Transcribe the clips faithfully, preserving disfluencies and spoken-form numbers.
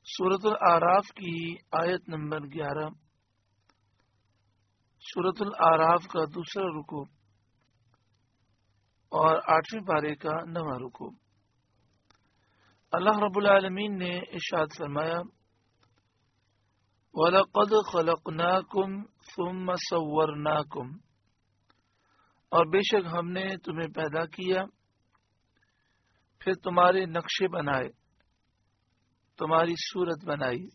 سورۃ الاعراف کی آیت نمبر گیارہ، سورۃ الاعراف کا دوسرا رکوع اور آٹھویں پارے کا نواں رکوع۔ اللہ رب العالمین نے ارشاد فرمایا، وَلَقَدْ خَلَقْنَاكُمْ ثُمَّ صَوَّرْنَاكُمْ، اور بے شک ہم نے تمہیں پیدا کیا پھر تمہارے نقشے بنائے، تمہاری صورت بنائی۔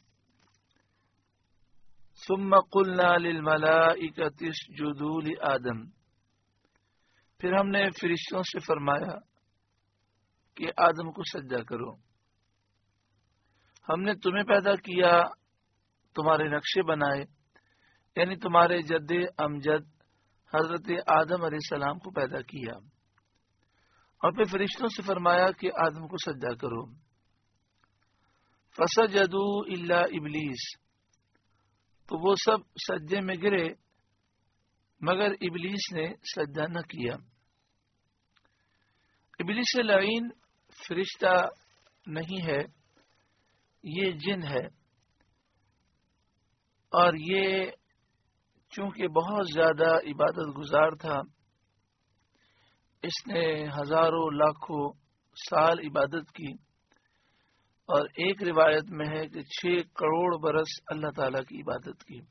ثم قلنا للملائکۃ اسجدوا لآدم، پھر ہم نے فرشتوں سے فرمایا کہ آدم کو سجدہ کرو۔ ہم نے تمہیں پیدا کیا، تمہارے نقشے بنائے، یعنی تمہارے جد امجد حضرت آدم علیہ السلام کو پیدا کیا، اور پھر فرشتوں سے فرمایا کہ آدم کو سجدہ کرو۔ فسجدوا الا ابلیس، تو وہ سب سجدے میں گرے مگر ابلیس نے سجدہ نہ کیا۔ ابلیس لعین فرشتہ نہیں ہے، یہ جن ہے، اور یہ چونکہ بہت زیادہ عبادت گزار تھا، اس نے ہزاروں لاکھوں سال عبادت کی، اور ایک روایت میں ہے کہ چھ کروڑ برس اللہ تعالیٰ کی عبادت کی۔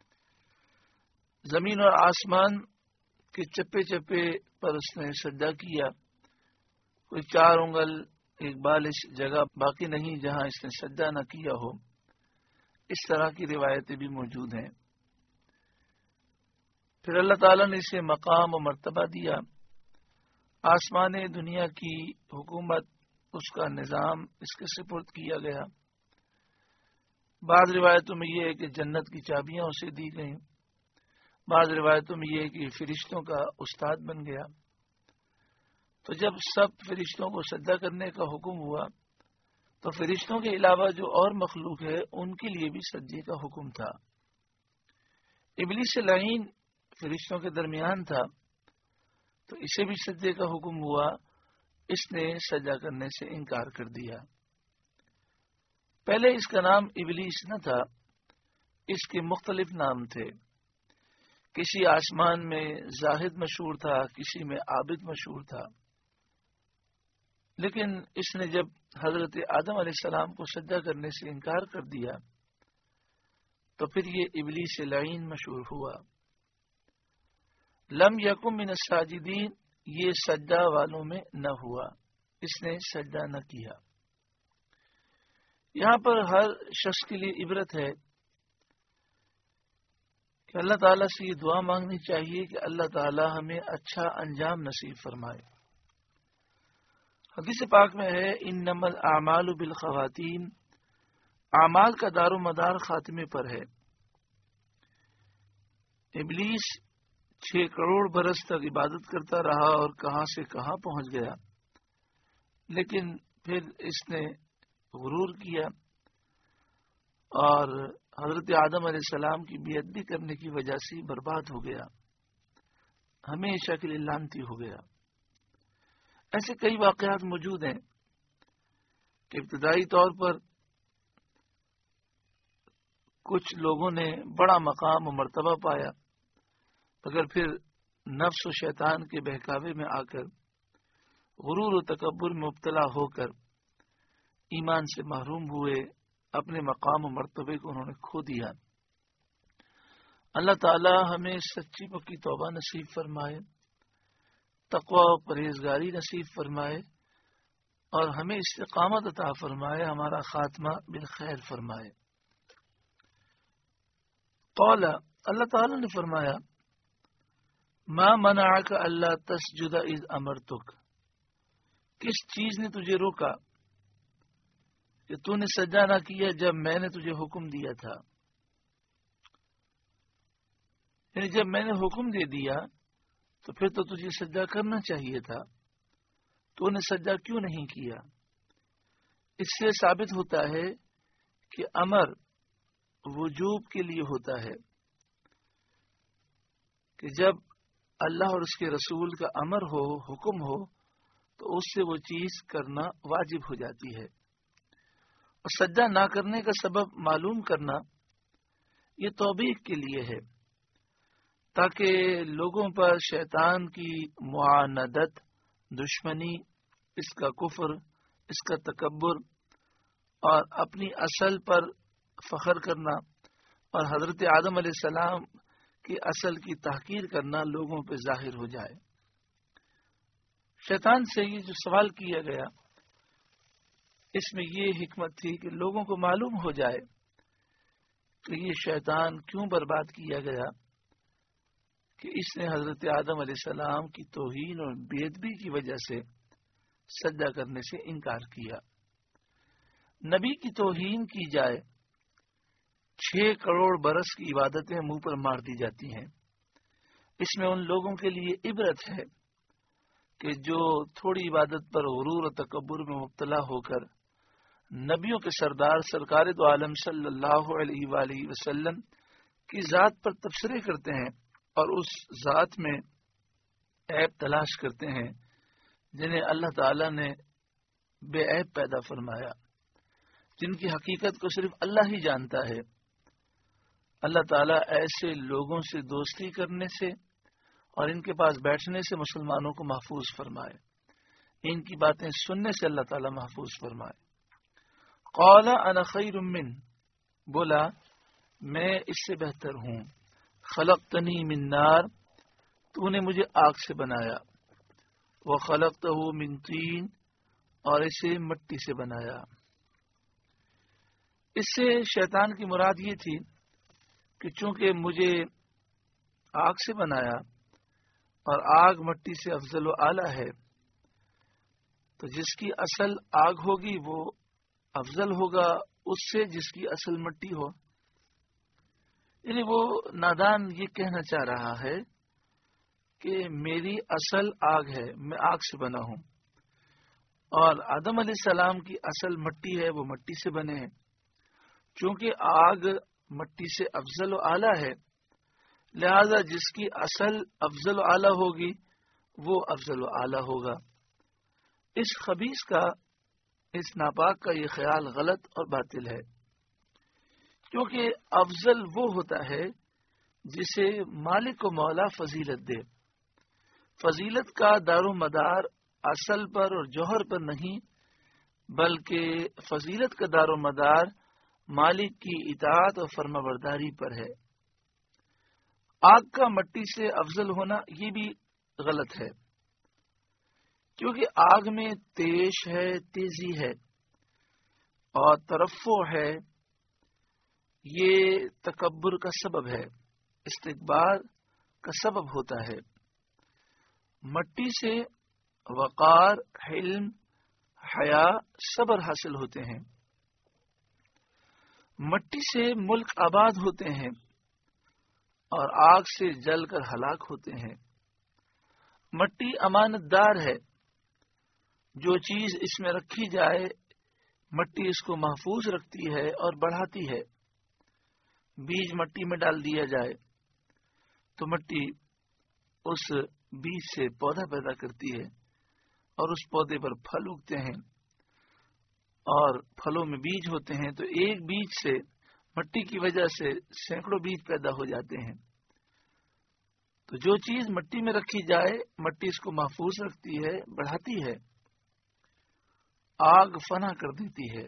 زمین اور آسمان کے چپے چپے پر اس نے سجدہ کیا، کوئی چار انگل ایک بالش جگہ باقی نہیں جہاں اس نے سجدہ نہ کیا ہو۔ اس طرح کی روایتیں بھی موجود ہیں۔ پھر اللہ تعالیٰ نے اسے مقام و مرتبہ دیا، آسمان دنیا کی حکومت، اس کا نظام اس کے سپرد کیا گیا۔ بعض روایتوں میں یہ ہے کہ جنت کی چابیاں اسے دی گئیں، بعض روایتوں میں یہ ہے کہ فرشتوں کا استاد بن گیا۔ تو جب سب فرشتوں کو سجدہ کرنے کا حکم ہوا تو فرشتوں کے علاوہ جو اور مخلوق ہے ان کے لیے بھی سجدے کا حکم تھا۔ ابلیس لعین فرشتوں کے درمیان تھا، تو اسے بھی سجدے کا حکم ہوا، اس نے سجدہ کرنے سے انکار کر دیا۔ پہلے اس کا نام ابلیس نہ تھا، اس کے مختلف نام تھے۔ کسی آسمان میں زاہد مشہور تھا، کسی میں عابد مشہور تھا، لیکن اس نے جب حضرت آدم علیہ السلام کو سجدہ کرنے سے انکار کر دیا تو پھر یہ ابلیس لعین مشہور ہوا۔ لم یکن من الساجدین، یہ سجدہ والوں میں نہ ہوا، اس نے سجدہ نہ کیا۔ یہاں پر ہر شخص کے لیے عبرت ہے کہ اللہ تعالیٰ سے یہ دعا مانگنی چاہیے کہ اللہ تعالیٰ ہمیں اچھا انجام نصیب فرمائے۔ حدیث پاک میں ہے، انما الاعمال بالخواتیم، اعمال کا دار و مدار خاتمے پر ہے۔ ابلیس چھ کروڑ برس تک عبادت کرتا رہا اور کہاں سے کہاں پہنچ گیا، لیکن پھر اس نے غرور کیا اور حضرت آدم علیہ السلام کی بے ادبی کرنے کی وجہ سے برباد ہو گیا، ہمیشہ کے لیے لعنتی ہو گیا۔ ایسے کئی واقعات موجود ہیں کہ ابتدائی طور پر کچھ لوگوں نے بڑا مقام و مرتبہ پایا، مگر پھر نفس و شیطان کے بہکاوے میں آ کر غرور و تکبر میں مبتلا ہو کر ایمان سے محروم ہوئے، اپنے مقام و مرتبے کو انہوں نے کھو دیا۔ اللہ تعالی ہمیں سچی پکی توبہ نصیب فرمائے، تقوی و پرہیزگاری نصیب فرمائے، اور ہمیں استقامت عطا فرمائے، ہمارا خاتمہ بالخیر فرمائے۔ قال، اللہ تعالی نے فرمایا، ما منعک الا تسجد اذ امرتک، کس چیز نے تجھے روکا کہ تو نے سجدہ نہ کیا جب میں نے تجھے حکم دیا تھا؟ یعنی جب میں نے حکم دے دیا تو پھر تو تجھے سجدہ کرنا چاہیے تھا، تو نے سجدہ کیوں نہیں کیا؟ اس سے ثابت ہوتا ہے کہ امر وجوب کے لیے ہوتا ہے، کہ جب اللہ اور اس کے رسول کا امر ہو، حکم ہو، تو اس سے وہ چیز کرنا واجب ہو جاتی ہے۔ اور سجدہ نہ کرنے کا سبب معلوم کرنا یہ توبیخ کے لیے ہے، تاکہ لوگوں پر شیطان کی معاندت، دشمنی، اس کا کفر، اس کا تکبر اور اپنی اصل پر فخر کرنا اور حضرت آدم علیہ السلام کی اصل کی تحقیر کرنا لوگوں پہ ظاہر ہو جائے۔ شیطان سے یہ جو سوال کیا گیا، اس میں یہ حکمت تھی کہ لوگوں کو معلوم ہو جائے کہ یہ شیطان کیوں برباد کیا گیا کہ اس نے حضرت آدم علیہ السلام کی توہین اور بے ادبی کی وجہ سے سجدہ کرنے سے انکار کیا۔ نبی کی توہین کی جائے، چھ کروڑ برس کی عبادتیں منہ پر مار دی جاتی ہیں۔ اس میں ان لوگوں کے لیے عبرت ہے کہ جو تھوڑی عبادت پر غرور و تکبر میں مبتلا ہو کر نبیوں کے سردار سرکار دو عالم صلی اللہ علیہ وآلہ وسلم کی ذات پر تبصرے کرتے ہیں اور اس ذات میں عیب تلاش کرتے ہیں جنہیں اللہ تعالی نے بے عیب پیدا فرمایا، جن کی حقیقت کو صرف اللہ ہی جانتا ہے۔ اللہ تعالیٰ ایسے لوگوں سے دوستی کرنے سے اور ان کے پاس بیٹھنے سے مسلمانوں کو محفوظ فرمائے، ان کی باتیں سننے سے اللہ تعالیٰ محفوظ فرمائے۔ قال انا خیر من، بولا میں اس سے بہتر ہوں، خلقتنی من نار، تو نے مجھے آگ سے بنایا، وخلقتہ من طین، اور اسے مٹی سے بنایا۔ اس سے شیطان کی مراد یہ تھی کہ چونکہ مجھے آگ سے بنایا اور آگ مٹی سے افضل و اعلیٰ ہے، تو جس کی اصل آگ ہوگی وہ افضل ہوگا اس سے جس کی اصل مٹی ہو۔ یعنی وہ نادان یہ کہنا چاہ رہا ہے کہ میری اصل آگ ہے، میں آگ سے بنا ہوں، اور آدم علیہ السلام کی اصل مٹی ہے، وہ مٹی سے بنے ہیں۔ چونکہ آگ مٹی سے افضل و اعلیٰ ہے، لہذا جس کی اصل افضل و اعلیٰ ہوگی وہ افضل و اعلیٰ ہوگا۔ اس خبیث کا، اس ناپاک کا یہ خیال غلط اور باطل ہے، کیونکہ افضل وہ ہوتا ہے جسے مالک و مولا فضیلت دے۔ فضیلت کا دار و مدار اصل پر اور جوہر پر نہیں، بلکہ فضیلت کا دار و مدار مالک کی اطاعت اور فرما برداری پر ہے۔ آگ کا مٹی سے افضل ہونا یہ بھی غلط ہے، کیونکہ آگ میں تیش ہے، تیزی ہے اور ترفع ہے، یہ تکبر کا سبب ہے، استکبار کا سبب ہوتا ہے۔ مٹی سے وقار، حلم، حیا، صبر حاصل ہوتے ہیں۔ مٹی سے ملک آباد ہوتے ہیں اور آگ سے جل کر ہلاک ہوتے ہیں۔ مٹی امانت دار ہے، جو چیز اس میں رکھی جائے مٹی اس کو محفوظ رکھتی ہے اور بڑھاتی ہے۔ بیج مٹی میں ڈال دیا جائے تو مٹی اس بیج سے پودا پیدا کرتی ہے اور اس پودے پر پھل اگتے ہیں اور پھلوں میں بیج ہوتے ہیں، تو ایک بیج سے مٹی کی وجہ سے سینکڑوں بیج پیدا ہو جاتے ہیں۔ تو جو چیز مٹی میں رکھی جائے مٹی اس کو محفوظ رکھتی ہے، بڑھاتی ہے، آگ فنا کر دیتی ہے۔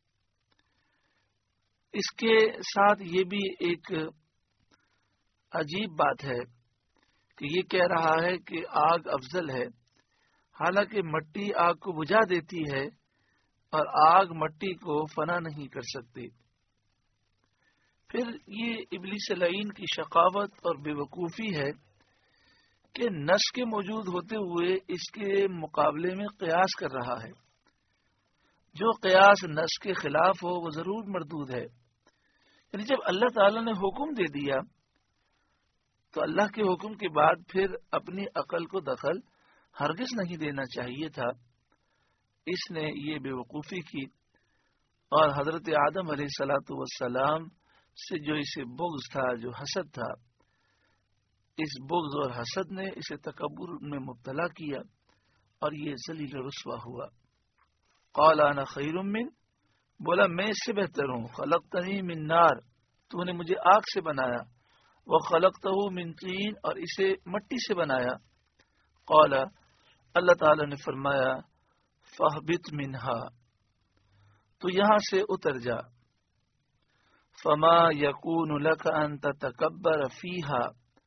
اس کے ساتھ یہ بھی ایک عجیب بات ہے کہ یہ کہہ رہا ہے کہ آگ افضل ہے، حالانکہ مٹی آگ کو بجھا دیتی ہے اور آگ مٹی کو فنا نہیں کر سکتی۔ پھر یہ ابلیس لعین کی شقاوت اور بے وقوفی ہے کہ نس کے موجود ہوتے ہوئے اس کے مقابلے میں قیاس کر رہا ہے۔ جو قیاس نس کے خلاف ہو وہ ضرور مردود ہے۔ یعنی جب اللہ تعالی نے حکم دے دیا تو اللہ کے حکم کے بعد پھر اپنی عقل کو دخل ہرگز نہیں دینا چاہیے تھا۔ اس نے یہ بے وقوفی کی اور حضرت آدم علیہ الصلوۃ والسلام سے جو اسے بغض تھا، جو حسد تھا، اس بغض اور حسد نے اسے تکبر میں مبتلا کیا اور یہ ذلیل رسوا ہوا۔ قال انا خیر من، بولا میں اس سے بہتر ہوں. خلقتنی من نار، تو نے مجھے آگ سے بنایا، وہ خلقتہ من طین، اور اسے مٹی سے بنایا. قال، اللہ تعالی نے فرمایا فاہبط منہا، تو یہاں سے اتر جا. فما یکون لک ان تتکبر فیہا،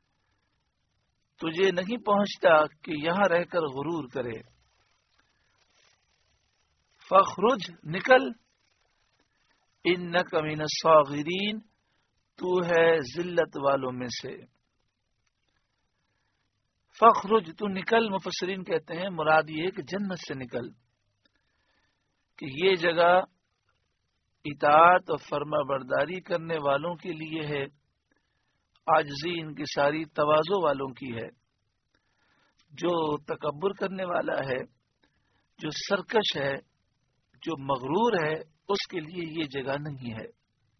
تجھے نہیں پہنچتا کہ یہاں رہ کر غرور کرے. فخرج، نکل. انک من الصاغرین، تو ہے ذلت والوں میں سے. فخرج، تو نکل. مفسرین کہتے ہیں مراد یہ کہ جنت سے نکل، کہ یہ جگہ اطاعت اور فرما برداری کرنے والوں کے لیے ہے، عاجزی ان کی ساری تواضع والوں کی ہے. جو تکبر کرنے والا ہے، جو سرکش ہے، جو مغرور ہے، اس کے لیے یہ جگہ نہیں ہے.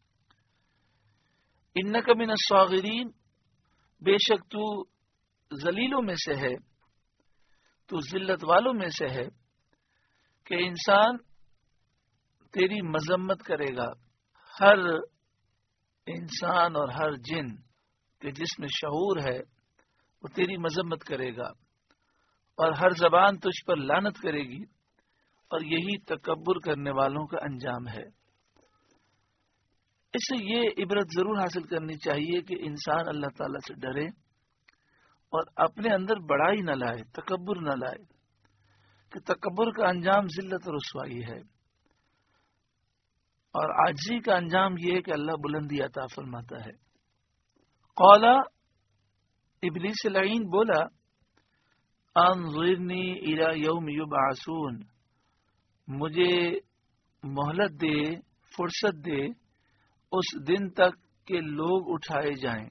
انک من الصاغرین، بے شک تو ذلیلوں میں سے ہے، تو ذلت والوں میں سے ہے، کہ انسان تیری مذمت کرے گا. ہر انسان اور ہر جن کہ جس میں شعور ہے وہ تیری مذمت کرے گا، اور ہر زبان تجھ پر لعنت کرے گی، اور یہی تکبر کرنے والوں کا انجام ہے. اس سے یہ عبرت ضرور حاصل کرنی چاہیے کہ انسان اللہ تعالیٰ سے ڈرے اور اپنے اندر بڑائی نہ لائے، تکبر نہ لائے، کہ تکبر کا انجام ذلت اور رسوائی ہے، اور عاجزی کا انجام یہ ہے کہ اللہ بلندی عطا فرماتا ہے. قال، ابلیس لعین بولا، انظرنی الی یوم یبعثون، مجھے مہلت دے، فرصت دے اس دن تک کہ لوگ اٹھائے جائیں.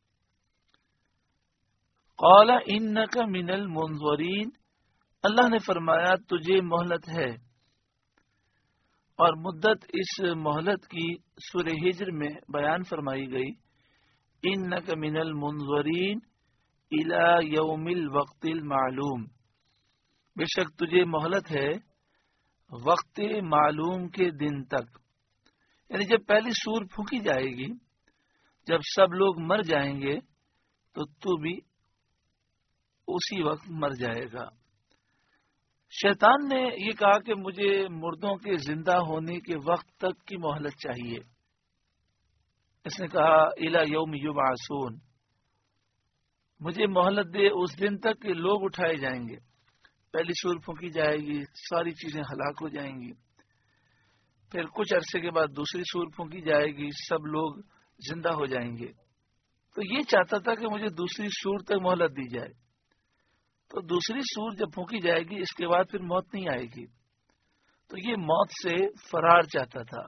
قال انک من المنظرین، اللہ نے فرمایا تجھے مہلت ہے، اور مدت اس مہلت کی سورہ ہجر میں بیان فرمائی گئی. انک من المنظرین الی یوم الوقت المعلوم، بے شک تجھے مہلت ہے وقت معلوم کے دن تک. یعنی جب پہلی سور پھونکی جائے گی، جب سب لوگ مر جائیں گے، تو تو بھی اسی وقت مر جائے گا. شیطان نے یہ کہا کہ مجھے مردوں کے زندہ ہونے کے وقت تک کی مہلت چاہیے. اس نے کہا الی یوم یبعثون، مجھے مہلت دے اس دن تک کہ لوگ اٹھائے جائیں گے. پہلی سور پھونکی جائے گی، ساری چیزیں ہلاک ہو جائیں گی. پھر کچھ عرصے کے بعد دوسری سور پھونکی جائے گی، سب لوگ زندہ ہو جائیں گے. تو یہ چاہتا تھا کہ مجھے دوسری سور تک مہلت دی جائے. تو دوسری سور جب پھونکی جائے گی، اس کے بعد پھر موت نہیں آئے گی. تو یہ موت سے فرار چاہتا تھا.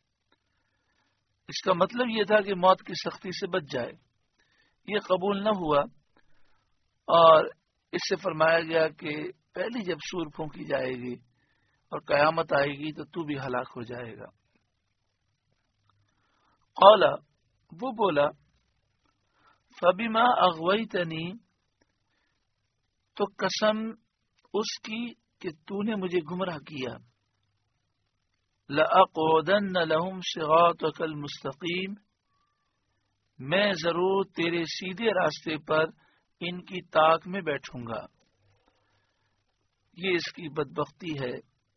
اس کا مطلب یہ تھا کہ موت کی سختی سے بچ جائے. یہ قبول نہ ہوا، اور اس سے فرمایا گیا کہ پہلی جب سور پھونکی جائے گی اور قیامت آئے گی تو تو بھی ہلاک ہو جائے گا. قال، وہ بولا، فبما اغویتنی، تو قسم اس کی کہ تو نے مجھے گمراہ کیا. لأقعدن لهم صراطك المستقیم، میں ضرور تیرے سیدھے راستے پر ان کی طاق میں بیٹھوں گا. یہ اس کی بدبختی ہے،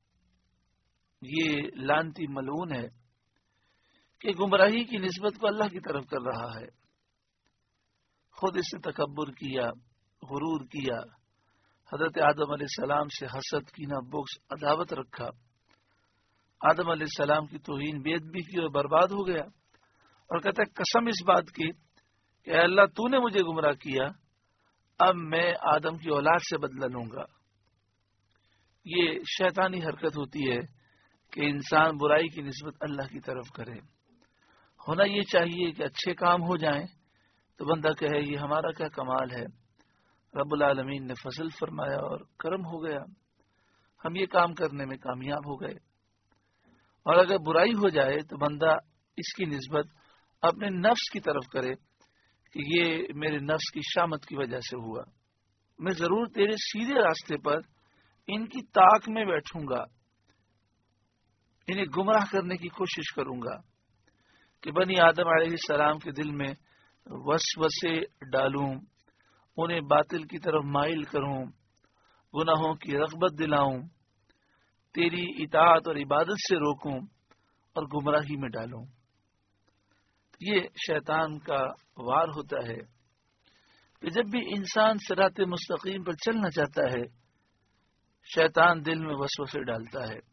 یہ لعنتی ملعون ہے کہ گمراہی کی نسبت کو اللہ کی طرف کر رہا ہے. خود اس نے تکبر کیا، غرور کیا، حضرت آدم علیہ السلام سے حسد، کینہ، بغض، عداوت رکھا. آدم علیہ السلام کی توہین، بے ادبی کی اور برباد ہو گیا. اور کہتا ہے قسم اس بات کی کہ اے اللہ تو نے مجھے گمراہ کیا، اب میں آدم کی اولاد سے بدلہ لوں گا. یہ شیطانی حرکت ہوتی ہے کہ انسان برائی کی نسبت اللہ کی طرف کرے. ہونا یہ چاہیے کہ اچھے کام ہو جائیں تو بندہ کہے یہ ہمارا کیا کمال ہے، رب العالمین نے فضل فرمایا اور کرم ہو گیا، ہم یہ کام کرنے میں کامیاب ہو گئے. اور اگر برائی ہو جائے تو بندہ اس کی نسبت اپنے نفس کی طرف کرے کہ یہ میرے نفس کی شامت کی وجہ سے ہوا. میں ضرور تیرے سیدھے راستے پر ان کی طاق میں بیٹھوں گا. انہیں گمراہ کرنے کی کوشش کروں گا کہ بنی آدم علیہ السلام کے دل میں وسوسے ڈالوں، انہیں باطل کی طرف مائل کروں، گناہوں کی رغبت دلاؤں، تیری اطاعت اور عبادت سے روکوں اور گمراہی میں ڈالوں۔ یہ شیطان کا وار ہوتا ہے کہ جب بھی انسان صراط مستقیم پر چلنا چاہتا ہے، شیطان دل میں وسوسے ڈالتا ہے،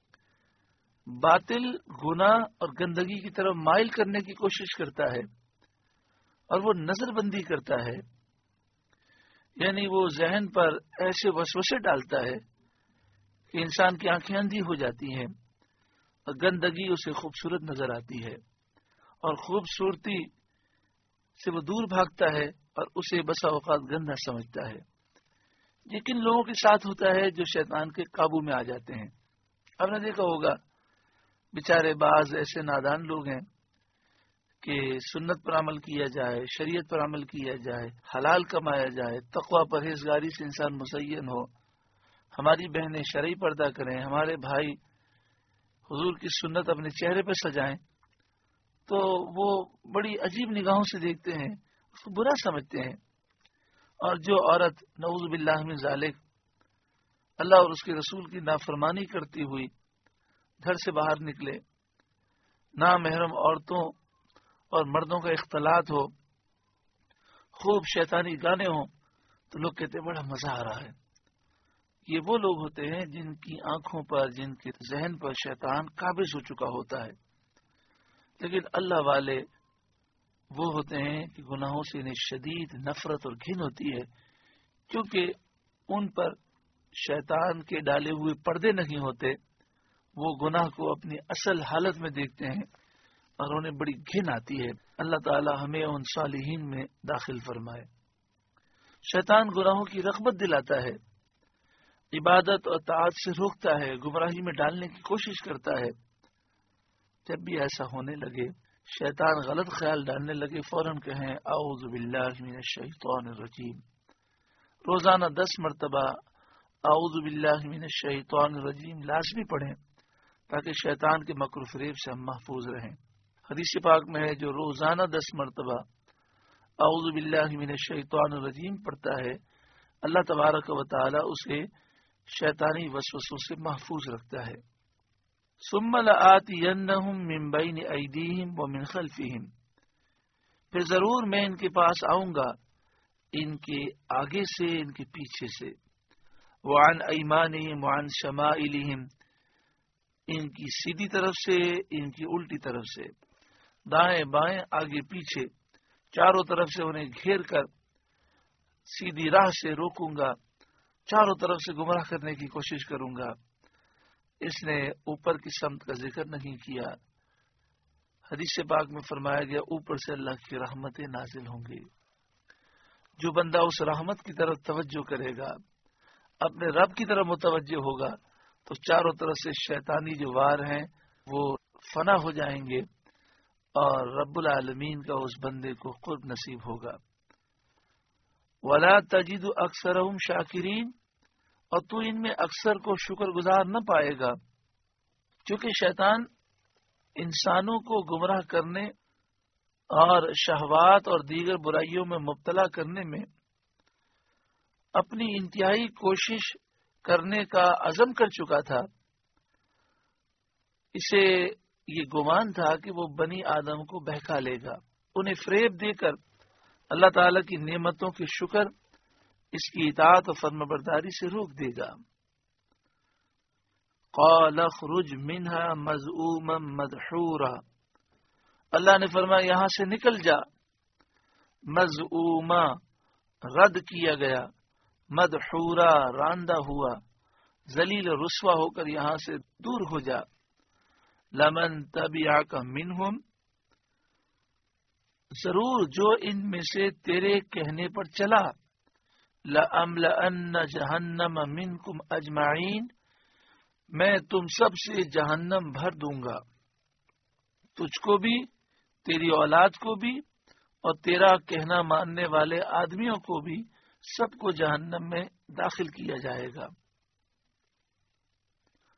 باطل، گناہ اور گندگی کی طرف مائل کرنے کی کوشش کرتا ہے، اور وہ نظر بندی کرتا ہے، یعنی وہ ذہن پر ایسے وسوسے ڈالتا ہے کہ انسان کی آنکھیں اندھی ہو جاتی ہیں اور گندگی اسے خوبصورت نظر آتی ہے، اور خوبصورتی سے وہ دور بھاگتا ہے اور اسے بسا اوقات گندا سمجھتا ہے۔ یہ کن لوگوں کے ساتھ ہوتا ہے جو شیطان کے قابو میں آ جاتے ہیں؟ آپ نے دیکھا ہوگا بیچارے بعض ایسے نادان لوگ ہیں کہ سنت پر عمل کیا جائے، شریعت پر عمل کیا جائے، حلال کمایا جائے، تقوی پرہیزگاری سے انسان مزین ہو، ہماری بہنیں شرعی پردہ کریں، ہمارے بھائی حضور کی سنت اپنے چہرے پہ سجائیں، تو وہ بڑی عجیب نگاہوں سے دیکھتے ہیں، اس کو برا سمجھتے ہیں۔ اور جو عورت نعوذ باللہ من ذالک اللہ اور اس کے رسول کی نافرمانی کرتی ہوئی گھر سے باہر نکلے، نامحرم عورتوں اور مردوں کا اختلاط ہو، خوب شیطانی گانے ہوں، تو لوگ کہتے ہیں بڑا مزہ آ رہا ہے۔ یہ وہ لوگ ہوتے ہیں جن کی آنکھوں پر، جن کے ذہن پر شیطان قابض ہو چکا ہوتا ہے۔ لیکن اللہ والے وہ ہوتے ہیں کہ گناہوں سے انہیں شدید نفرت اور گھن ہوتی ہے، کیونکہ ان پر شیطان کے ڈالے ہوئے پردے نہیں ہوتے، وہ گناہ کو اپنی اصل حالت میں دیکھتے ہیں اور انہیں بڑی گھن آتی ہے۔ اللہ تعالی ہمیں ان صالحین میں داخل فرمائے۔ شیطان گناہوں کی رغبت دلاتا ہے، عبادت اور طاعت سے روکتا ہے، گمراہی میں ڈالنے کی کوشش کرتا ہے۔ جب بھی ایسا ہونے لگے، شیطان غلط خیال ڈالنے لگے، فوراً کہیں اعوذ باللہ من الشیطان الرجیم۔ روزانہ دس مرتبہ اعوذ باللہ من الشیطان الرجیم لازمی پڑھیں تاکہ شیطان کے مکر و فریب سے ہم محفوظ رہیں۔ حدیث پاک میں ہے جو روزانہ دس مرتبہ اعوذ باللہ من الشیطان الرجیم پڑھتا ہے، اللہ تبارک و تعالی اسے شیطانی وسوسوں سے محفوظ رکھتا ہے۔ ثم لآتینہم من بین ایدیہم ومن خلفہم، پھر ضرور میں ان کے پاس آؤں گا، ان کے آگے سے، ان کے پیچھے سے، وعن ایمانہم وعن شمائلہم، ان کی سیدھی طرف سے، ان کی الٹی طرف سے، دائیں بائیں آگے پیچھے، چاروں طرف سے انہیں گھیر کر سیدھی راہ سے روکوں گا، چاروں طرف سے گمراہ کرنے کی کوشش کروں گا۔ اس نے اوپر کی سمت کا ذکر نہیں کیا۔ حدیث پاک میں فرمایا گیا اوپر سے اللہ کی رحمتیں نازل ہوں گی۔ جو بندہ اس رحمت کی طرف توجہ کرے گا، اپنے رب کی طرف متوجہ ہوگا، تو چاروں طرف سے شیطانی جو وار ہیں وہ فنا ہو جائیں گے اور رب العالمین کا اس بندے کو قرب نصیب ہوگا۔ وَلَا تَجِدُ أَكْثَرَهُمْ شَاكِرِينَ، اور تو ان میں اکثر کو شکر گزار نہ پائے گا، کیونکہ شیطان انسانوں کو گمراہ کرنے اور شہوات اور دیگر برائیوں میں مبتلا کرنے میں اپنی انتہائی کوشش کرنے کا عزم کر چکا تھا۔ اسے یہ گمان تھا کہ وہ بنی آدم کو بہکا لے گا، انہیں فریب دے کر اللہ تعالی کی نعمتوں کے شکر، اس کی اطاعت و فرمانبرداری سے روک دے گا۔ قال اخرج منها مذءوما مدحورا، اللہ نے فرمایا یہاں سے نکل جا، مذءوما رد کیا گیا، مدحورا راندہ ہوا، ذلیل رسوا ہو کر یہاں سے دور ہو جا۔ لمن تبعک منہم، ضرور جو ان میں سے تیرے کہنے پر چلا، لَأَمْلَأَنَّ جَهَنَّمَ مِنْكُمْ أَجْمَعِينَ، میں تم سب سے جہنم بھر دوں گا، تجھ کو بھی، تیری اولاد کو بھی، اور تیرا کہنا ماننے والے آدمیوں کو بھی، سب کو جہنم میں داخل کیا جائے گا۔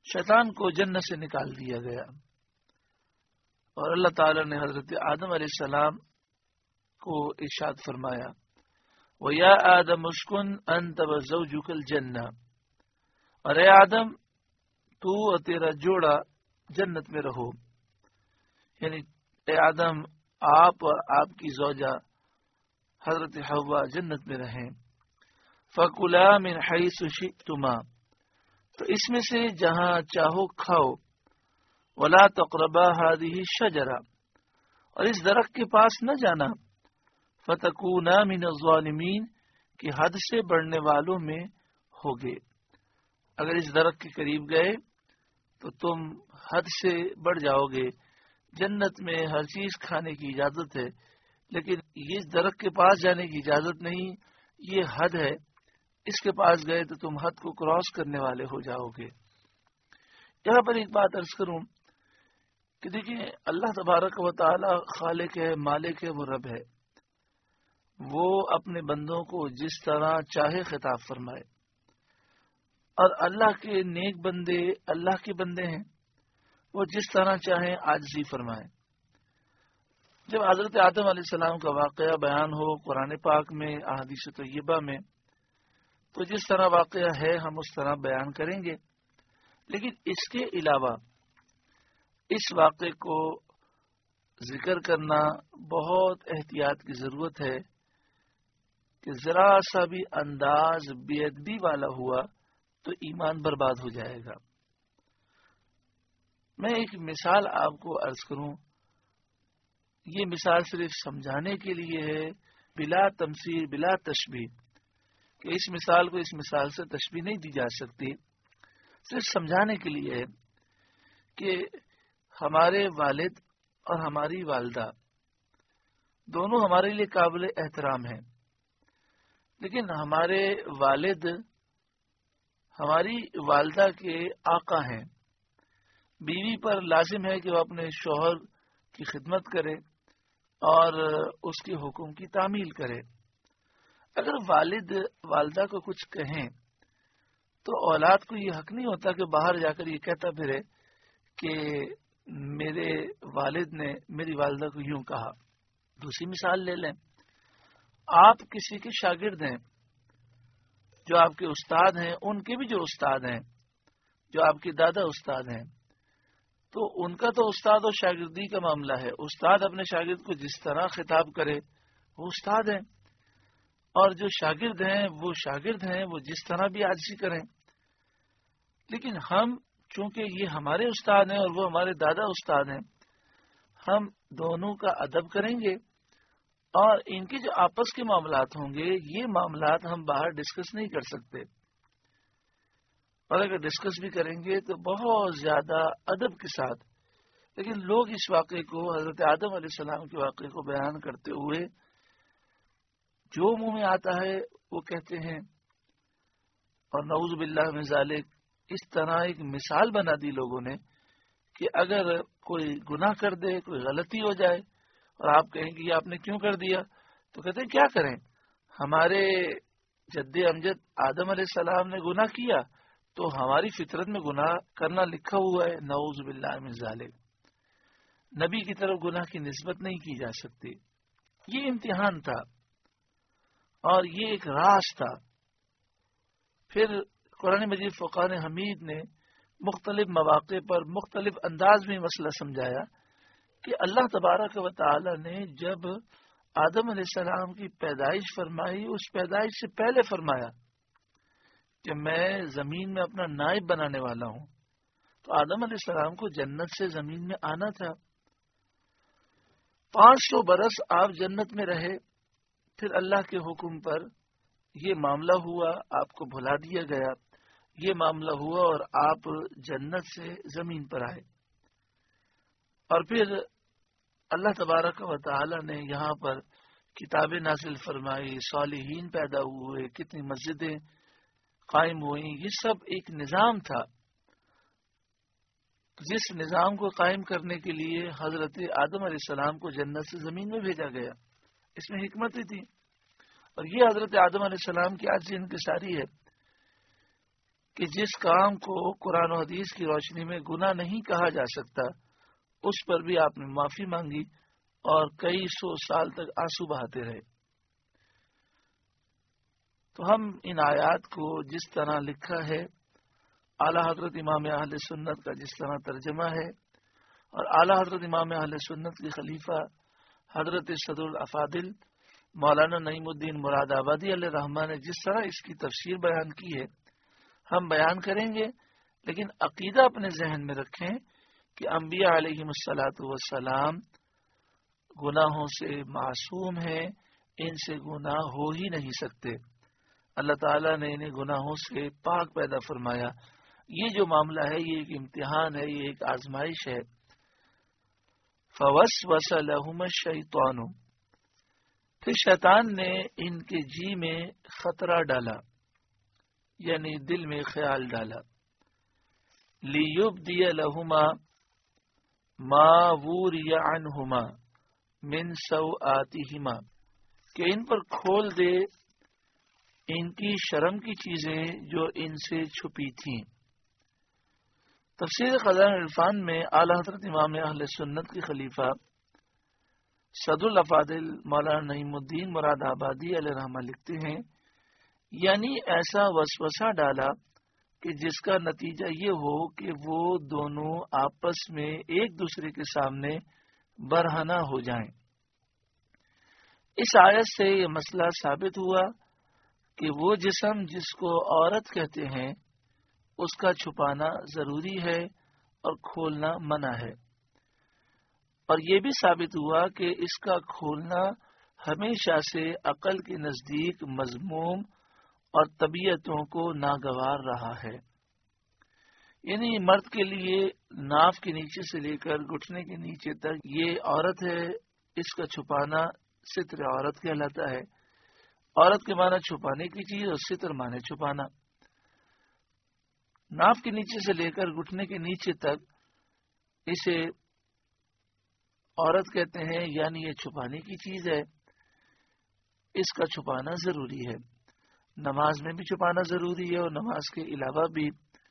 شیطان کو جنت سے نکال دیا گیا اور اللہ تعالی نے حضرت آدم علیہ السلام کو ارشاد فرمایا وَيَا آدَمُ اسْكُنْ أَنْتَ وَزَوْجُكَ الْجَنَّةَ، اور اے آدم تو اور تیرا جوڑا جنت میں رہو، یعنی اے آدم آپ اور آپ کی زوجہ حضرت حوا جنت میں رہیں۔ فَكُلَا مِنْ حَيْثُ شِئْتُمَا، تو اس میں سے جہاں چاہو کھاؤ، وَلَا تَقْرَبَا هَذِهِ الشَّجَرَةَ، اور اس درخت کے پاس نہ جانا، فَتَكُونَا مِنَ الظَّالِمِينَ، کہ حد سے بڑھنے والوں میں ہوگے۔ اگر اس درخت کے قریب گئے تو تم حد سے بڑھ جاؤ گے۔ جنت میں ہر چیز کھانے کی اجازت ہے، لیکن یہ اس درخت کے پاس جانے کی اجازت نہیں، یہ حد ہے، اس کے پاس گئے تو تم حد کو کراس کرنے والے ہو جاؤ گے۔ یہاں پر ایک بات عرض کروں کہ دیکھیں، اللہ تبارک و تعالی خالق ہے، مالک ہے، وہ رب ہے، وہ اپنے بندوں کو جس طرح چاہے خطاب فرمائے، اور اللہ کے نیک بندے اللہ کے بندے ہیں، وہ جس طرح چاہیں عاجزی فرمائے۔ جب حضرت آدم علیہ السلام کا واقعہ بیان ہو قرآن پاک میں، احادیث طیبہ میں، تو جس طرح واقعہ ہے ہم اس طرح بیان کریں گے، لیکن اس کے علاوہ اس واقعے کو ذکر کرنا بہت احتیاط کی ضرورت ہے کہ ذرا سا بھی انداز بے ادبی والا ہوا تو ایمان برباد ہو جائے گا۔ میں ایک مثال آپ کو عرض کروں، یہ مثال صرف سمجھانے کے لیے ہے، بلا تمثیل بلا تشبیہ، کہ اس مثال کو اس مثال سے تشبیہ نہیں دی جا سکتی، صرف سمجھانے کے لیے ہے کہ ہمارے والد اور ہماری والدہ دونوں ہمارے لیے قابل احترام ہیں، لیکن ہمارے والد ہماری والدہ کے آقا ہیں۔ بیوی پر لازم ہے کہ وہ اپنے شوہر کی خدمت کرے اور اس کے حکم کی تعمیل کرے۔ اگر والد والدہ کو کچھ کہیں تو اولاد کو یہ حق نہیں ہوتا کہ باہر جا کر یہ کہتا پھرے کہ میرے والد نے میری والدہ کو یوں کہا۔ دوسری مثال لے لیں، آپ کسی کے شاگرد ہیں، جو آپ کے استاد ہیں، ان کے بھی جو استاد ہیں، جو آپ کے دادا استاد ہیں، تو ان کا تو استاد اور شاگردی کا معاملہ ہے، استاد اپنے شاگرد کو جس طرح خطاب کرے وہ استاد ہیں، اور جو شاگرد ہیں وہ شاگرد ہیں، وہ جس طرح بھی عاجزی کریں۔ لیکن ہم چونکہ یہ ہمارے استاد ہیں اور وہ ہمارے دادا استاد ہیں، ہم دونوں کا ادب کریں گے، اور ان کے جو آپس کے معاملات ہوں گے یہ معاملات ہم باہر ڈسکس نہیں کر سکتے، اور اگر ڈسکس بھی کریں گے تو بہت زیادہ ادب کے ساتھ۔ لیکن لوگ اس واقعے کو، حضرت آدم علیہ السلام کے واقعے کو بیان کرتے ہوئے جو منہ میں آتا ہے وہ کہتے ہیں، اور نعوذ باللہ من ذالک، اس طرح ایک مثال بنا دی لوگوں نے کہ اگر کوئی گناہ کر دے، کوئی غلطی ہو جائے اور آپ کہیں کہ یہ آپ نے کیوں کر دیا، تو کہتے ہیں کیا کریں، ہمارے جد امجد آدم علیہ السلام نے گناہ کیا تو ہماری فطرت میں گناہ کرنا لکھا ہوا ہے، نعوذ باللہ من ذالک۔ نبی کی طرف گناہ کی نسبت نہیں کی جا سکتی۔ یہ امتحان تھا اور یہ ایک راز تھا۔ پھر قرآن مجید فقان حمید نے مختلف مواقع پر مختلف انداز میں مسئلہ سمجھایا کہ اللہ تبارک و تعالی نے جب آدم علیہ السلام کی پیدائش فرمائی، اس پیدائش سے پہلے فرمایا کہ میں زمین میں اپنا نائب بنانے والا ہوں، تو آدم علیہ السلام کو جنت سے زمین میں آنا تھا۔ پانچ سو برس آپ جنت میں رہے، پھر اللہ کے حکم پر یہ معاملہ ہوا، آپ کو بھلا دیا گیا، یہ معاملہ ہوا اور آپ جنت سے زمین پر آئے، اور پھر اللہ تبارک و تعالی نے یہاں پر کتابیں نازل فرمائی، صالحین پیدا ہوئے، کتنی مسجدیں قائم ہوئیں، یہ سب ایک نظام تھا جس نظام کو قائم کرنے کے لیے حضرت آدم علیہ السلام کو جنت سے زمین میں بھیجا گیا۔ اس میں حکمت ہی تھی، اور یہ حضرت آدم علیہ السلام کی عاجزی انکساری ہے کہ جس کام کو قرآن و حدیث کی روشنی میں گناہ نہیں کہا جا سکتا اس پر بھی آپ نے معافی مانگی اور کئی سو سال تک آنسو بہاتے رہے۔ تو ہم ان آیات کو جس طرح لکھا ہے، اعلیٰ حضرت امام اہل سنت کا جس طرح ترجمہ ہے، اور اعلیٰ حضرت امام اہل سنت کے خلیفہ حضرت صدر الافاضل مولانا نعیم الدین مراد آبادی علیہ الرحمٰ نے جس طرح اس کی تفسیر بیان کی ہے ہم بیان کریں گے، لیکن عقیدہ اپنے ذہن میں رکھیں کہ انبیاء علیہم الصلاۃ والسلام گناہوں سے معصوم ہیں، ان سے گناہ ہو ہی نہیں سکتے۔ اللہ تعالیٰ نے انہیں گناہوں سے پاک پیدا فرمایا۔ یہ جو معاملہ ہے یہ ایک امتحان ہے، یہ ایک آزمائش ہے۔ فوسوس لہما الشیطان، پھر شیطان نے ان کے جی میں خطرہ ڈالا، یعنی دل میں خیال ڈالا، لیبدی لہما ما وری عنہما من سوآتہما، کہ ان پر کھول دے ان کی شرم کی چیزیں جو ان سے چھپی تھیں۔ تفسیر خزائن العرفان میں اعلیٰ حضرت امام اہل سنت کے خلیفہ صدر الافاضل مولانا نعیم الدین مراد آبادی علیہ الرحمہ لکھتے ہیں، یعنی ایسا وسوسہ ڈالا کہ جس کا نتیجہ یہ ہو کہ وہ دونوں آپس میں ایک دوسرے کے سامنے برہنہ ہو جائیں۔ اس آیت سے یہ مسئلہ ثابت ہوا کہ وہ جسم جس کو عورت کہتے ہیں اس کا چھپانا ضروری ہے اور کھولنا منع ہے، اور یہ بھی ثابت ہوا کہ اس کا کھولنا ہمیشہ سے عقل کے نزدیک مذموم اور طبیعتوں کو ناگوار رہا ہے۔ یعنی مرد کے لیے ناف کے نیچے سے لے کر گھٹنے کے نیچے تک یہ عورت ہے، اس کا چھپانا ستر عورت کہلاتا ہے۔ عورت کے معنی چھپانے کی چیز اور ستر معنی چھپانا۔ ناف کے نیچے سے لے کر گھٹنے کے نیچے تک اسے عورت کہتے ہیں، یعنی یہ چھپانے کی چیز ہے، اس کا چھپانا ضروری ہے۔ نماز میں بھی چھپانا ضروری ہے، اور نماز کے علاوہ بھی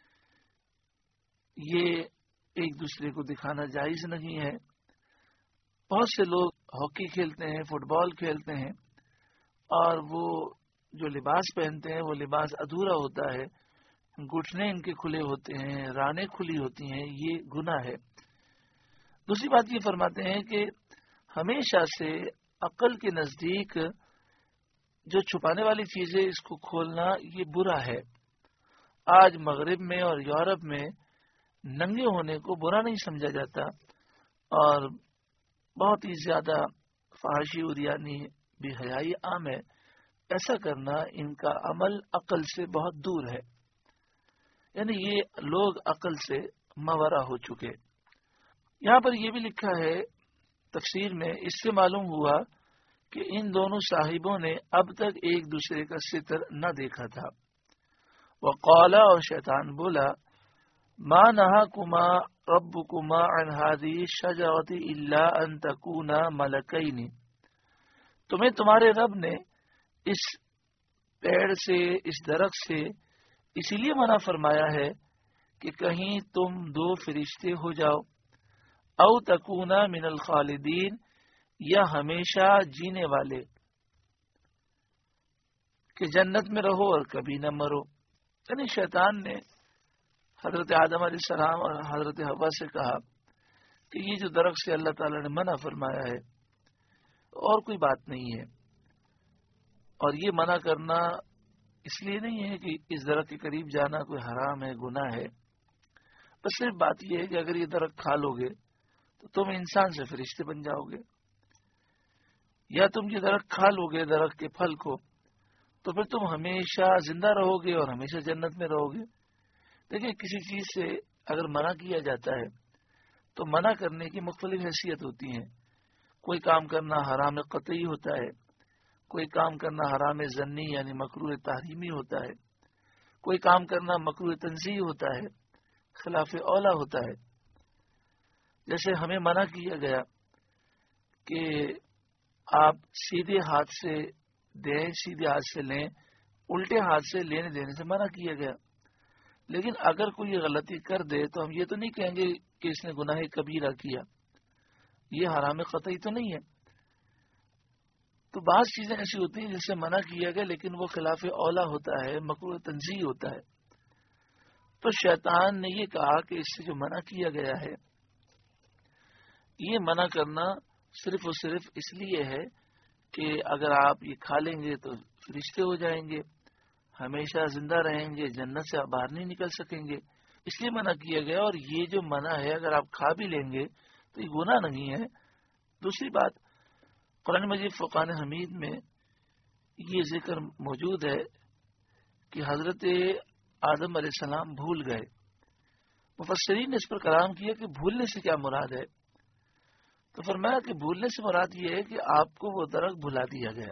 یہ ایک دوسرے کو دکھانا جائز نہیں ہے۔ بہت سے لوگ ہاکی کھیلتے ہیں، فٹ بال کھیلتے ہیں، اور وہ جو لباس پہنتے ہیں وہ لباس ادھورا ہوتا ہے، گھٹنے ان کے کھلے ہوتے ہیں، رانیں کھلی ہوتی ہیں، یہ گناہ ہے۔ دوسری بات یہ فرماتے ہیں کہ ہمیشہ سے عقل کے نزدیک جو چھپانے والی چیزیں اس کو کھولنا یہ برا ہے۔ آج مغرب میں اور یورپ میں ننگے ہونے کو برا نہیں سمجھا جاتا، اور بہت ہی زیادہ فحاشی اور یعنی بے حیائی عام ہے۔ ایسا کرنا ان کا عمل عقل سے بہت دور ہے، یعنی یہ لوگ عقل سے ماورا ہو چکے۔ یہاں پر یہ بھی لکھا ہے تفسیر میں، اس سے معلوم ہوا کہ ان دونوں صاحبوں نے اب تک ایک دوسرے کا ستر نہ دیکھا تھا۔ وقالا، اور شیطان بولا، ما نہاکما ربکما عن هذه الشجرة الا ان تکونا ملکین، تمہیں تمہارے رب نے اس پیڑ سے، اس درخت سے اسی لیے منع فرمایا ہے کہ کہیں تم دو فرشتے ہو جاؤ، او تکونا من الخالدین، یا ہمیشہ جینے والے، کہ جنت میں رہو اور کبھی نہ مرو۔ یعنی شیطان نے حضرت آدم علیہ السلام اور حضرت حوا سے کہا کہ یہ جو درخت سے اللہ تعالی نے منع فرمایا ہے اور کوئی بات نہیں ہے، اور یہ منع کرنا اس لیے نہیں ہے کہ اس درخت کے قریب جانا کوئی حرام ہے، گناہ ہے، بس صرف بات یہ ہے کہ اگر یہ درخت کھا لو گے تو تم انسان سے فرشتے بن جاؤ گے، یا تم یہ درخت کھا لو گے درخت کے پھل کو تو پھر تم ہمیشہ زندہ رہو گے اور ہمیشہ جنت میں رہو گے۔ دیکھیں، کسی چیز سے اگر منع کیا جاتا ہے تو منع کرنے کی مختلف حیثیت ہوتی ہیں۔ کوئی کام کرنا حرام قطعی ہوتا ہے، کوئی کام کرنا حرام ظنی یعنی مکروہ تحریمی ہوتا ہے، کوئی کام کرنا مکروہ تنزیہی ہوتا ہے، خلاف اولا ہوتا ہے۔ جیسے ہمیں منع کیا گیا کہ آپ سیدھے ہاتھ سے دیں، سیدھے ہاتھ سے لیں، الٹے ہاتھ سے لینے دینے سے منع کیا گیا۔ لیکن اگر کوئی یہ غلطی کر دے تو ہم یہ تو نہیں کہیں گے کہ اس نے گناہ کبیرہ کیا، یہ حرام قطعی تو نہیں ہے۔ تو بعض چیزیں ایسی ہوتی ہیں جس سے منع کیا گیا لیکن وہ خلاف اولا ہوتا ہے، مکروہ تنزیہ ہوتا ہے۔ تو شیطان نے یہ کہا کہ اس سے جو منع کیا گیا ہے، یہ منع کرنا صرف اور صرف اس لیے ہے کہ اگر آپ یہ کھا لیں گے تو فرشتے ہو جائیں گے، ہمیشہ زندہ رہیں گے، جنت سے آپ باہر نہیں نکل سکیں گے، اس لیے منع کیا گیا۔ اور یہ جو منع ہے اگر آپ کھا بھی لیں گے تو یہ گناہ نہیں ہے۔ دوسری بات، قرآن مجید فرقان حمید میں یہ ذکر موجود ہے کہ حضرت آدم علیہ السلام بھول گئے۔ مفسرین نے اس پر کلام کیا کہ بھولنے سے کیا مراد ہے، تو فرمایا کہ بھولنے سے مراد یہ ہے کہ آپ کو وہ درخت بھلا دیا گیا۔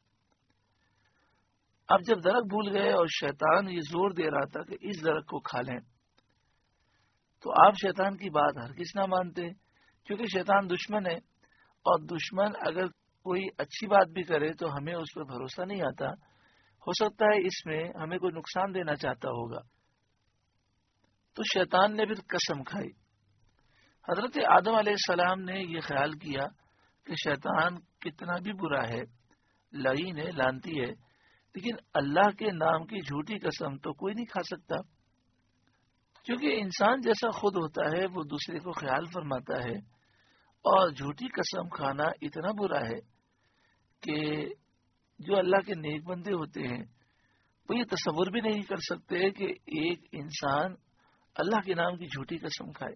اب جب درخت بھول گئے اور شیطان یہ زور دے رہا تھا کہ اس درخت کو کھا لیں، تو آپ شیطان کی بات ہرگز نہ مانتے، کیونکہ شیطان دشمن ہے، اور دشمن اگر کوئی اچھی بات بھی کرے تو ہمیں اس پر بھروسہ نہیں آتا، ہو سکتا ہے اس میں ہمیں کوئی نقصان دینا چاہتا ہوگا۔ تو شیطان نے پھر قسم کھائی۔ حضرت آدم علیہ السلام نے یہ خیال کیا کہ شیطان کتنا بھی برا ہے، لعین ہے، لعنتی ہے، لیکن اللہ کے نام کی جھوٹی قسم تو کوئی نہیں کھا سکتا، کیونکہ انسان جیسا خود ہوتا ہے وہ دوسرے کو خیال فرماتا ہے، اور جھوٹی قسم کھانا اتنا برا ہے کہ جو اللہ کے نیک بندے ہوتے ہیں وہ یہ تصور بھی نہیں کر سکتے کہ ایک انسان اللہ کے نام کی جھوٹی قسم کھائے۔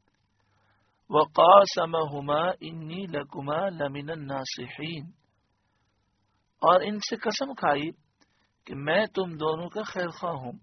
وَقَاسَمَهُمَا إِنِّي لَكُمَا لَمِنَ النَّاصِحِينَ، اور ان سے قسم کھائی کہ میں تم دونوں کا خیر خواہ ہوں۔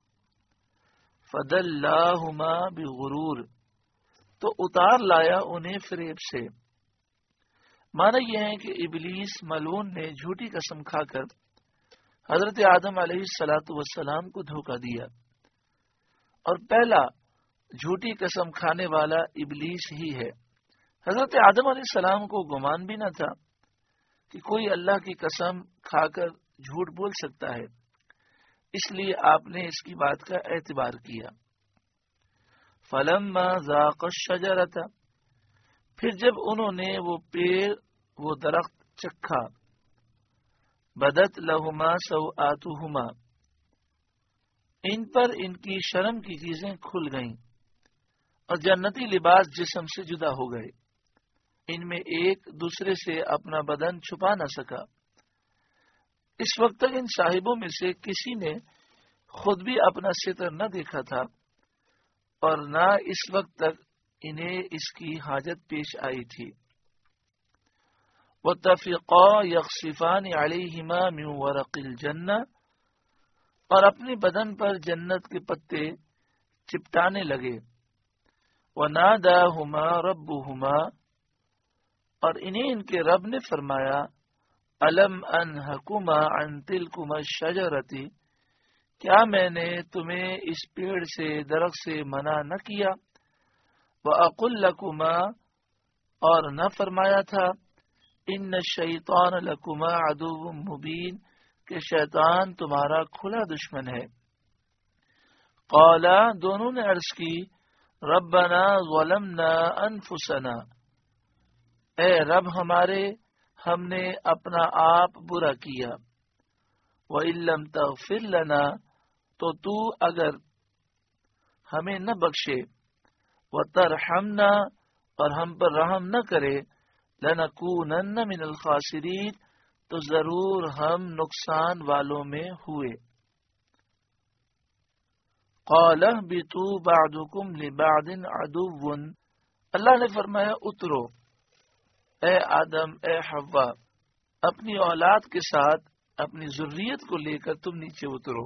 فَدَلَّاهُمَا بِغُرُورٍ، تو اتار لایا انہیں فریب سے۔ معنی یہ ہے کہ ابلیس ملعون نے جھوٹی قسم کھا کر حضرت آدم علیہ الصلاۃ والسلام کو دھوکہ دیا، اور پہلا جھوٹی قسم کھانے والا ابلیس ہی ہے۔ حضرت آدم علیہ السلام کو گمان بھی نہ تھا کہ کوئی اللہ کی قسم کھا کر جھوٹ بول سکتا ہے، اس لیے آپ نے اس کی بات کا اعتبار کیا۔ فلما ذاق الشجرۃ، پھر جب انہوں نے وہ پیڑ وہ درخت چکھا، بدت لہما سوآتہما، ان پر ان کی شرم کی چیزیں کھل گئیں، اور جنتی لباس جسم سے جدا ہو گئے، ان میں ایک دوسرے سے اپنا بدن چھپا نہ سکا۔ اس وقت تک ان صاحبوں میں سے کسی نے خود بھی اپنا ستر نہ دیکھا تھا، اور نہ اس وقت تک انہیں اس کی حاجت پیش آئی تھی۔ وَاتَّفِقَا يَخْصِفَانِ عَلَيْهِمَا مِنْ وَرَقِ الْجَنَّةِ، اور اپنے بدن پر جنت کے پتے چپٹانے لگے۔ وَنَادَاهُمَا رَبُّهُمَا، اور انہیں ان کے رب نے فرمایا، أَلَمْ أَنْهَكُمَا عَنْ تِلْكُمَا الشَّجَرَةِ، کیا میں نے تمہیں اس پیڑ سے درخت سے منع نہ کیا؟ وَأَقُلْ لَكُمَا، اور نہ فرمایا تھا، إِنَّ الشَّيْطَانَ لَكُمَا عَدُوٌّ مُبِينٌ، کہ شیطان تمہارا کھلا دشمن ہے۔ قَالَا، دونوں نے عرض کی، رَبَّنَا ظَلَمْنَا أَنفُسَنَا، اے رب ہمارے، ہم نے اپنا آپ برا کیا۔ وَإِن لَّمْ تَغْفِرْ لَنَا، تو تو اگر ہمیں نہ بخشے، وَتَرْحَمْنَا، اور ہم پر رحم نہ کرے، لَنَكُونَنَّ مِنَ الْخَاسِرِينَ، تو ضرور ہم نقصان والوں میں ہوئے۔ قَالَ اهْبِطُوا بَعْضُكُمْ لِبَعْضٍ عَدُوٌّ، اللہ نے فرمایا اترو، اے آدم، اے حوا، اپنی اولاد کے ساتھ اپنی ذریت کو لے کر تم نیچے اترو،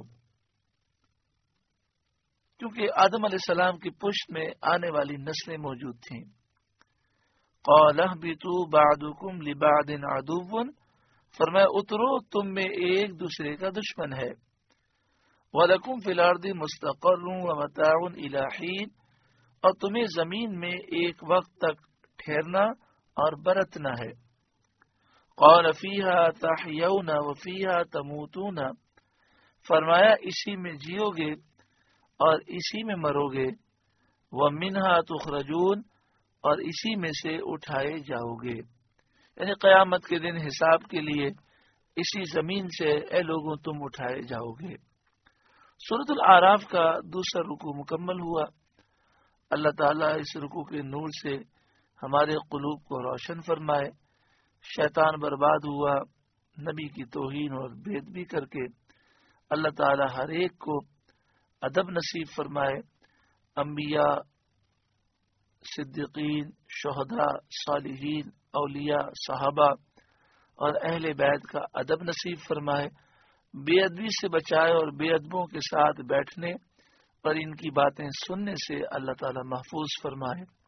کیونکہ آدم علیہ السلام کی پشت میں آنے والی نسلیں موجود تھیں۔ قَالَ اهْبِطُوا بَعْضُكُمْ لِبَعْضٍ عَدُوٌّ، فرمایا اترو، تم میں ایک دوسرے کا دشمن ہے۔ وَلَكُمْ فِي الْأَرْضِ مُسْتَقَرٌّ وَمَتَاعٌ إِلَىٰ حِينٍ، اور تمہیں زمین میں ایک وقت تک ٹھہرنا اور برتنا ہے۔ قَالَ فِيهَا تَحْيَوْنَ وَفِيهَا تَمُوتُونَ، فرمایا اسی میں جیو گے اور اسی میں مرو گے، وَمِنْهَا تُخْرَجُونَ اور اسی میں سے اٹھائے جاؤ گے، یعنی قیامت کے دن حساب کے لیے اسی زمین سے اے لوگوں تم اٹھائے جاؤ گے۔ سورۃ الاعراف کا دوسرا رکوع مکمل ہوا۔ اللہ تعالیٰ اس رکوع کے نور سے ہمارے قلوب کو روشن فرمائے۔ شیطان برباد ہوا نبی کی توہین اور بے ادبی کر کے۔ اللہ تعالیٰ ہر ایک کو ادب نصیب فرمائے۔ انبیاء، صدیقین، شہداء، صالحین، اولیاء، صحابہ اور اہل بیت کا ادب نصیب فرمائے۔ بے ادبی سے بچائے اور بے ادبوں کے ساتھ بیٹھنے اور ان کی باتیں سننے سے اللہ تعالیٰ محفوظ فرمائے۔